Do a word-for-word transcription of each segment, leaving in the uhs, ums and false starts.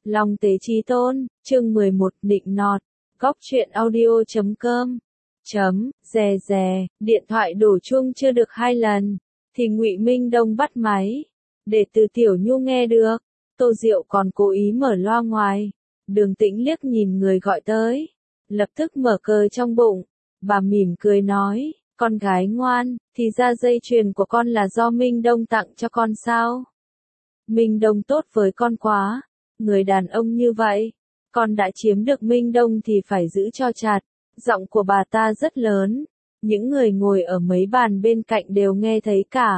Long tế chí tôn, chương mười một, định nọt. Góc truyện audio chấm com. Chấm, rè rè, điện thoại đổ chuông chưa được hai lần, thì Ngụy Minh Đông bắt máy. Để từ Tiểu Nhu nghe được, Tô Diệu còn cố ý mở loa ngoài. Đường Tĩnh liếc nhìn người gọi tới, lập tức mở cờ trong bụng. Bà mỉm cười nói, con gái ngoan, thì ra dây chuyền của con là do Minh Đông tặng cho con sao? Minh Đông tốt với con quá, người đàn ông như vậy, con đã chiếm được Minh Đông thì phải giữ cho chặt. Giọng của bà ta rất lớn, những người ngồi ở mấy bàn bên cạnh đều nghe thấy cả.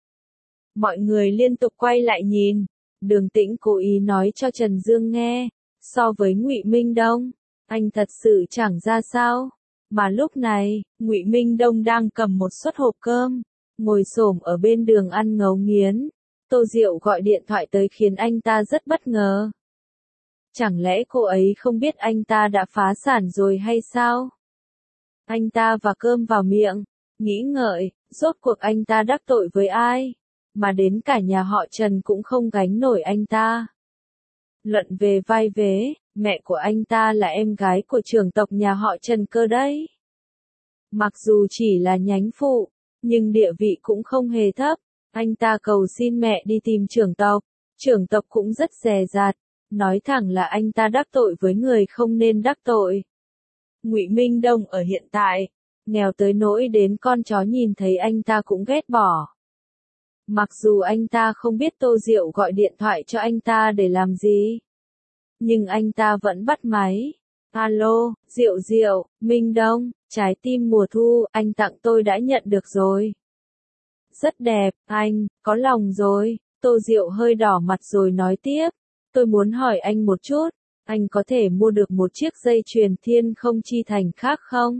Mọi người liên tục quay lại nhìn, Đường Tĩnh cố ý nói cho Trần Dương nghe, so với Ngụy Minh Đông, anh thật sự chẳng ra sao. Mà lúc này, Ngụy Minh Đông đang cầm một suất hộp cơm, ngồi xổm ở bên đường ăn ngấu nghiến. Tô Diệu gọi điện thoại tới khiến anh ta rất bất ngờ. Chẳng lẽ cô ấy không biết anh ta đã phá sản rồi hay sao? Anh ta và cơm vào miệng, nghĩ ngợi, rốt cuộc anh ta đắc tội với ai, mà đến cả nhà họ Trần cũng không gánh nổi anh ta. Luận về vai vế, mẹ của anh ta là em gái của trưởng tộc nhà họ Trần cơ đấy. Mặc dù chỉ là nhánh phụ, nhưng địa vị cũng không hề thấp. Anh ta cầu xin mẹ đi tìm trưởng tộc, trưởng tộc cũng rất dè dặt, nói thẳng là anh ta đắc tội với người không nên đắc tội. Ngụy Minh Đông ở hiện tại, nghèo tới nỗi đến con chó nhìn thấy anh ta cũng ghét bỏ. Mặc dù anh ta không biết Tô Diệu gọi điện thoại cho anh ta để làm gì, nhưng anh ta vẫn bắt máy. Alo, Diệu Diệu, Minh Đông, trái tim mùa thu, anh tặng tôi đã nhận được rồi. Rất đẹp, anh, có lòng rồi. Tô Diệu hơi đỏ mặt rồi nói tiếp, tôi muốn hỏi anh một chút, anh có thể mua được một chiếc dây chuyền thiên không chi thành khác không?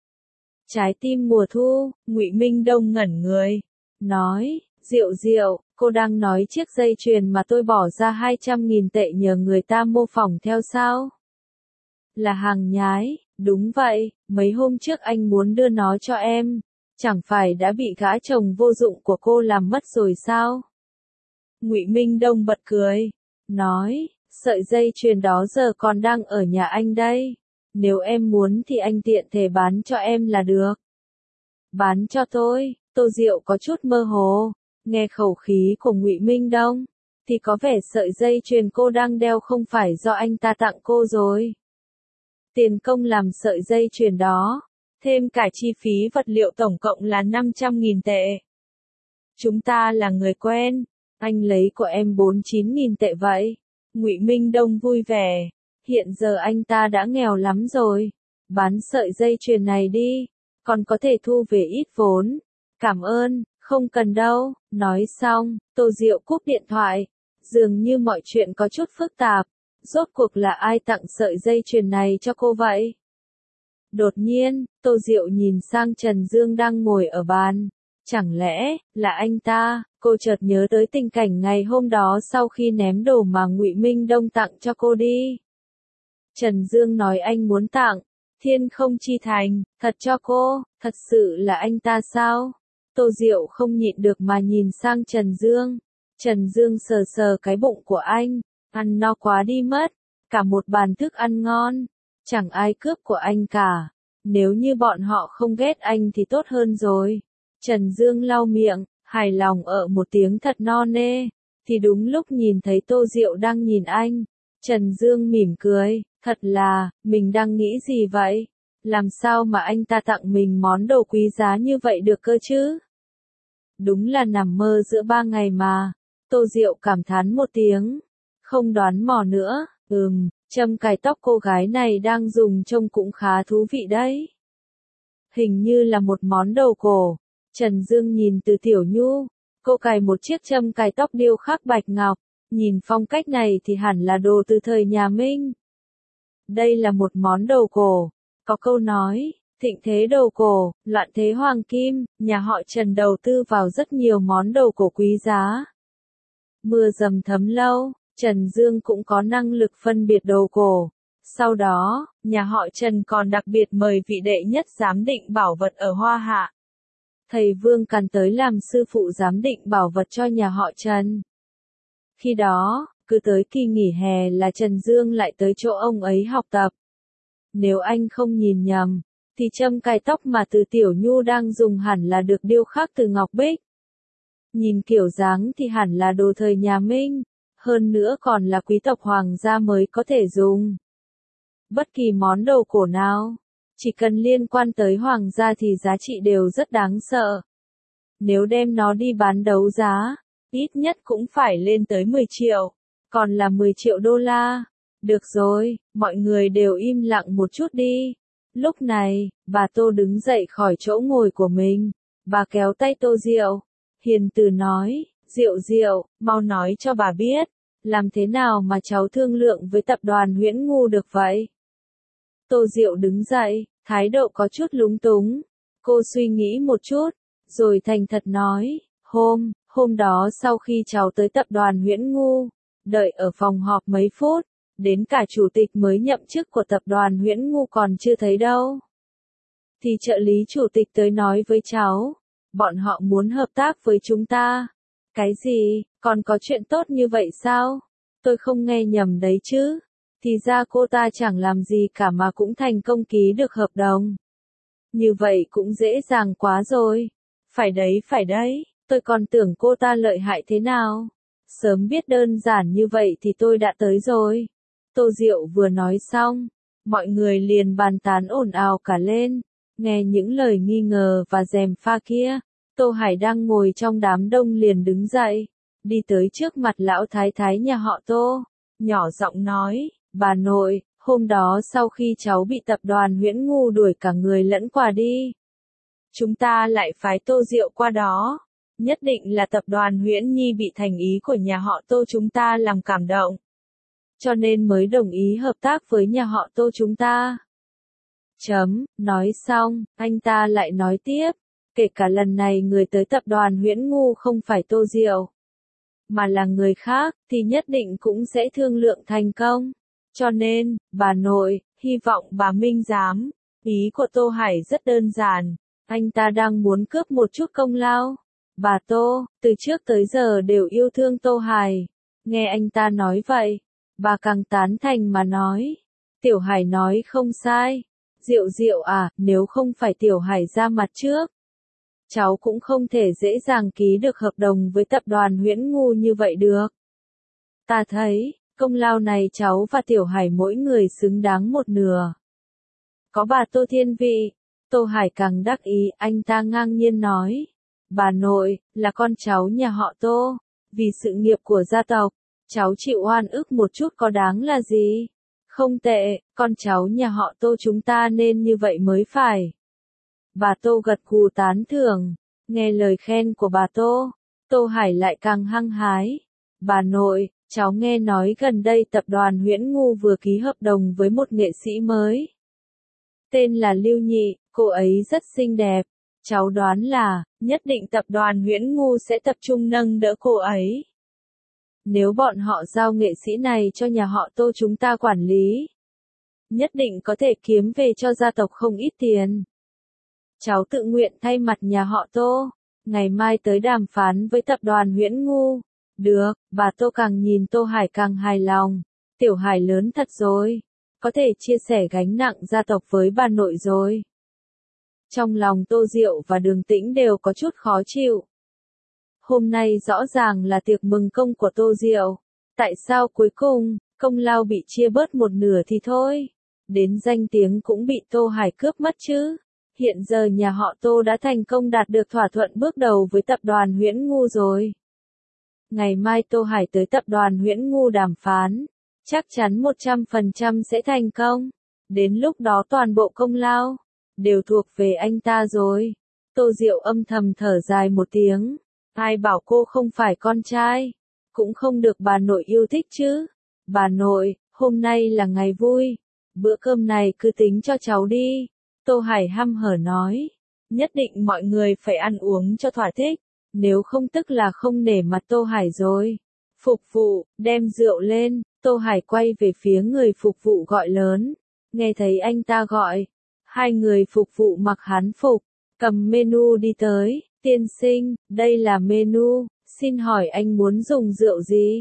Trái tim mùa thu, Ngụy Minh Đông ngẩn người, nói, Diệu Diệu, cô đang nói chiếc dây chuyền mà tôi bỏ ra hai trăm nghìn tệ nhờ người ta mô phỏng theo sao? Là hàng nhái, đúng vậy, mấy hôm trước anh muốn đưa nó cho em. Chẳng phải đã bị gã chồng vô dụng của cô làm mất rồi sao? Ngụy Minh Đông bật cười, nói, sợi dây chuyền đó giờ còn đang ở nhà anh đây. Nếu em muốn thì anh tiện thể bán cho em là được. Bán cho tôi? Tô Diệu có chút mơ hồ, nghe khẩu khí của Ngụy Minh Đông, thì có vẻ sợi dây chuyền cô đang đeo không phải do anh ta tặng cô rồi. Tiền công làm sợi dây chuyền đó, thêm cả chi phí vật liệu tổng cộng là năm trăm nghìn tệ. Chúng ta là người quen, anh lấy của em bốn mươi chín nghìn tệ vậy. Ngụy Minh Đông vui vẻ, hiện giờ anh ta đã nghèo lắm rồi, bán sợi dây chuyền này đi, còn có thể thu về ít vốn. Cảm ơn, không cần đâu. Nói xong, Tô Diệu cúp điện thoại, dường như mọi chuyện có chút phức tạp, rốt cuộc là ai tặng sợi dây chuyền này cho cô vậy? Đột nhiên, Tô Diệu nhìn sang Trần Dương đang ngồi ở bàn. Chẳng lẽ, là anh ta? Cô chợt nhớ tới tình cảnh ngày hôm đó sau khi ném đồ mà Ngụy Minh Đông tặng cho cô đi. Trần Dương nói anh muốn tặng thiên không chi thành, thật cho cô, thật sự là anh ta sao? Tô Diệu không nhịn được mà nhìn sang Trần Dương. Trần Dương sờ sờ cái bụng của anh, ăn no quá đi mất, cả một bàn thức ăn ngon. Chẳng ai cướp của anh cả. Nếu như bọn họ không ghét anh thì tốt hơn rồi. Trần Dương lau miệng, hài lòng ở một tiếng thật no nê. Thì đúng lúc nhìn thấy Tô Diệu đang nhìn anh. Trần Dương mỉm cười, thật là, mình đang nghĩ gì vậy? Làm sao mà anh ta tặng mình món đồ quý giá như vậy được cơ chứ? Đúng là nằm mơ giữa ba ngày mà. Tô Diệu cảm thán một tiếng. Không đoán mò nữa, ừm. Châm cài tóc cô gái này đang dùng trông cũng khá thú vị đấy. Hình như là một món đầu cổ. Trần Dương nhìn từ Tiểu Nhu, cô cài một chiếc châm cài tóc điêu khắc bạch ngọc, nhìn phong cách này thì hẳn là đồ từ thời nhà Minh. Đây là một món đầu cổ, có câu nói, thịnh thế đầu cổ, loạn thế hoàng kim, nhà họ Trần đầu tư vào rất nhiều món đầu cổ quý giá. Mưa dầm thấm lâu. Trần Dương cũng có năng lực phân biệt đồ cổ. Sau đó, nhà họ Trần còn đặc biệt mời vị đệ nhất giám định bảo vật ở Hoa Hạ. Thầy Vương Càn tới làm sư phụ giám định bảo vật cho nhà họ Trần. Khi đó, cứ tới kỳ nghỉ hè là Trần Dương lại tới chỗ ông ấy học tập. Nếu anh không nhìn nhầm, thì châm cài tóc mà Từ Tiểu Nhu đang dùng hẳn là được điêu khắc từ ngọc bích. Nhìn kiểu dáng thì hẳn là đồ thời nhà Minh, hơn nữa còn là quý tộc hoàng gia mới có thể dùng. Bất kỳ món đồ cổ nào, chỉ cần liên quan tới hoàng gia thì giá trị đều rất đáng sợ. Nếu đem nó đi bán đấu giá, ít nhất cũng phải lên tới mười triệu, còn là mười triệu đô la. Được rồi, mọi người đều im lặng một chút đi. Lúc này, bà Tô đứng dậy khỏi chỗ ngồi của mình, bà kéo tay Tô Diệu, hiền từ nói, Diệu Diệu, mau nói cho bà biết, làm thế nào mà cháu thương lượng với tập đoàn Huyễn Ngu được vậy? Tô Diệu đứng dậy, thái độ có chút lúng túng, cô suy nghĩ một chút, rồi thành thật nói, hôm, hôm đó sau khi cháu tới tập đoàn Huyễn Ngu, đợi ở phòng họp mấy phút, đến cả chủ tịch mới nhậm chức của tập đoàn Huyễn Ngu còn chưa thấy đâu. Thì trợ lý chủ tịch tới nói với cháu, bọn họ muốn hợp tác với chúng ta. Cái gì, còn có chuyện tốt như vậy sao? Tôi không nghe nhầm đấy chứ. Thì ra cô ta chẳng làm gì cả mà cũng thành công ký được hợp đồng. Như vậy cũng dễ dàng quá rồi. Phải đấy phải đấy, tôi còn tưởng cô ta lợi hại thế nào. Sớm biết đơn giản như vậy thì tôi đã tới rồi. Tô Diệu vừa nói xong, mọi người liền bàn tán ồn ào cả lên. Nghe những lời nghi ngờ và gièm pha kia, Tô Hải đang ngồi trong đám đông liền đứng dậy, đi tới trước mặt lão thái thái nhà họ Tô, nhỏ giọng nói, bà nội, hôm đó sau khi cháu bị tập đoàn Huyễn Ngu đuổi cả người lẫn quà đi, chúng ta lại phái Tô Diệu qua đó, nhất định là tập đoàn Huyễn Nhi bị thành ý của nhà họ Tô chúng ta làm cảm động, cho nên mới đồng ý hợp tác với nhà họ Tô chúng ta. Chấm, nói xong, anh ta lại nói tiếp, kể cả lần này người tới tập đoàn Huyễn Ngu không phải Tô Diệu, mà là người khác, thì nhất định cũng sẽ thương lượng thành công. Cho nên, bà nội, hy vọng bà Minh dám. Ý của Tô Hải rất đơn giản, anh ta đang muốn cướp một chút công lao. Bà Tô, từ trước tới giờ đều yêu thương Tô Hải. Nghe anh ta nói vậy, bà càng tán thành mà nói. Tiểu Hải nói không sai. Diệu Diệu à, nếu không phải Tiểu Hải ra mặt trước, cháu cũng không thể dễ dàng ký được hợp đồng với tập đoàn Huyễn Ngu như vậy được. Ta thấy, công lao này cháu và Tiểu Hải mỗi người xứng đáng một nửa. Có bà Tô thiên vị, Tô Hải càng đắc ý, anh ta ngang nhiên nói. Bà nội, là con cháu nhà họ Tô, vì sự nghiệp của gia tộc, cháu chịu oan ức một chút có đáng là gì? Không tệ, con cháu nhà họ Tô chúng ta nên như vậy mới phải. Bà Tô gật gù tán thưởng, nghe lời khen của bà Tô, Tô Hải lại càng hăng hái. Bà nội, cháu nghe nói gần đây tập đoàn Huyễn Ngu vừa ký hợp đồng với một nghệ sĩ mới. Tên là Lưu Nhị, cô ấy rất xinh đẹp. Cháu đoán là, nhất định tập đoàn Huyễn Ngu sẽ tập trung nâng đỡ cô ấy. Nếu bọn họ giao nghệ sĩ này cho nhà họ Tô chúng ta quản lý, nhất định có thể kiếm về cho gia tộc không ít tiền. Cháu tự nguyện thay mặt nhà họ Tô, ngày mai tới đàm phán với tập đoàn Huyễn Ngu. Được, bà Tô càng nhìn Tô Hải càng hài lòng. Tiểu Hải lớn thật rồi, có thể chia sẻ gánh nặng gia tộc với bà nội rồi. Trong lòng Tô Diệu và Đường Tĩnh đều có chút khó chịu. Hôm nay rõ ràng là tiệc mừng công của Tô Diệu. Tại sao cuối cùng, công lao bị chia bớt một nửa thì thôi. Đến danh tiếng cũng bị Tô Hải cướp mất chứ. Hiện giờ nhà họ Tô đã thành công đạt được thỏa thuận bước đầu với tập đoàn Huyễn Ngu rồi. Ngày mai Tô Hải tới tập đoàn Huyễn Ngu đàm phán. Chắc chắn một trăm phần trăm sẽ thành công. Đến lúc đó toàn bộ công lao đều thuộc về anh ta rồi. Tô Diệu âm thầm thở dài một tiếng. Ai bảo cô không phải con trai, cũng không được bà nội yêu thích chứ. Bà nội, hôm nay là ngày vui, bữa cơm này cứ tính cho cháu đi. Tô Hải hăm hở nói, nhất định mọi người phải ăn uống cho thỏa thích, nếu không tức là không nể mặt Tô Hải rồi. Phục vụ, đem rượu lên, Tô Hải quay về phía người phục vụ gọi lớn, nghe thấy anh ta gọi. Hai người phục vụ mặc hán phục, cầm menu đi tới. Tiên sinh, đây là menu, xin hỏi anh muốn dùng rượu gì?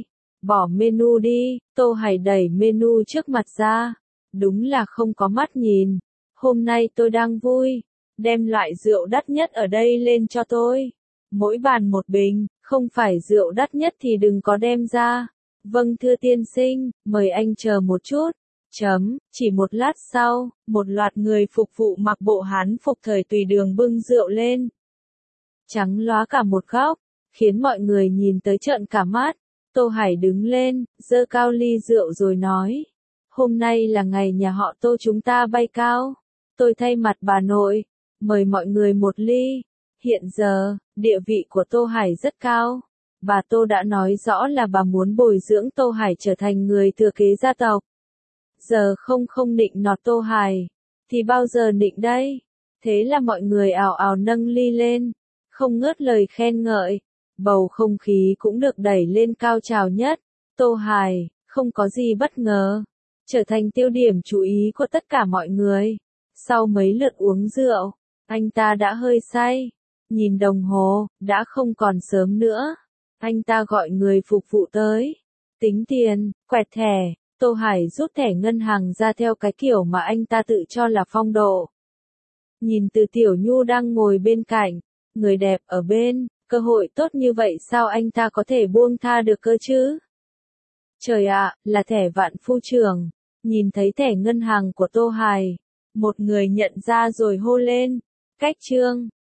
Bỏ menu đi, Tô Hải đẩy menu trước mặt ra. Đúng là không có mắt nhìn. Hôm nay tôi đang vui. Đem loại rượu đắt nhất ở đây lên cho tôi. Mỗi bàn một bình, không phải rượu đắt nhất thì đừng có đem ra. Vâng thưa tiên sinh, mời anh chờ một chút. Chấm, chỉ một lát sau, một loạt người phục vụ mặc bộ hán phục thời tùy đường bưng rượu lên. Trắng lóa cả một góc, khiến mọi người nhìn tới trợn cả mắt. Tô Hải đứng lên, giơ cao ly rượu rồi nói. Hôm nay là ngày nhà họ Tô chúng ta bay cao. Tôi thay mặt bà nội, mời mọi người một ly. Hiện giờ, địa vị của Tô Hải rất cao. Bà Tô đã nói rõ là bà muốn bồi dưỡng Tô Hải trở thành người thừa kế gia tộc. Giờ không không nịnh nọt Tô Hải, thì bao giờ nịnh đây? Thế là mọi người ào ào nâng ly lên, không ngớt lời khen ngợi. Bầu không khí cũng được đẩy lên cao trào nhất. Tô Hải, không có gì bất ngờ, trở thành tiêu điểm chú ý của tất cả mọi người. Sau mấy lượt uống rượu, anh ta đã hơi say. Nhìn đồng hồ, đã không còn sớm nữa. Anh ta gọi người phục vụ tới. Tính tiền, quẹt thẻ. Tô Hải rút thẻ ngân hàng ra theo cái kiểu mà anh ta tự cho là phong độ. Nhìn từ Tiểu Nhu đang ngồi bên cạnh, người đẹp ở bên, cơ hội tốt như vậy sao anh ta có thể buông tha được cơ chứ? Trời ạ, là thẻ Vạn Phu Trưởng. Nhìn thấy thẻ ngân hàng của Tô Hải, một người nhận ra rồi hô lên. Cách trương,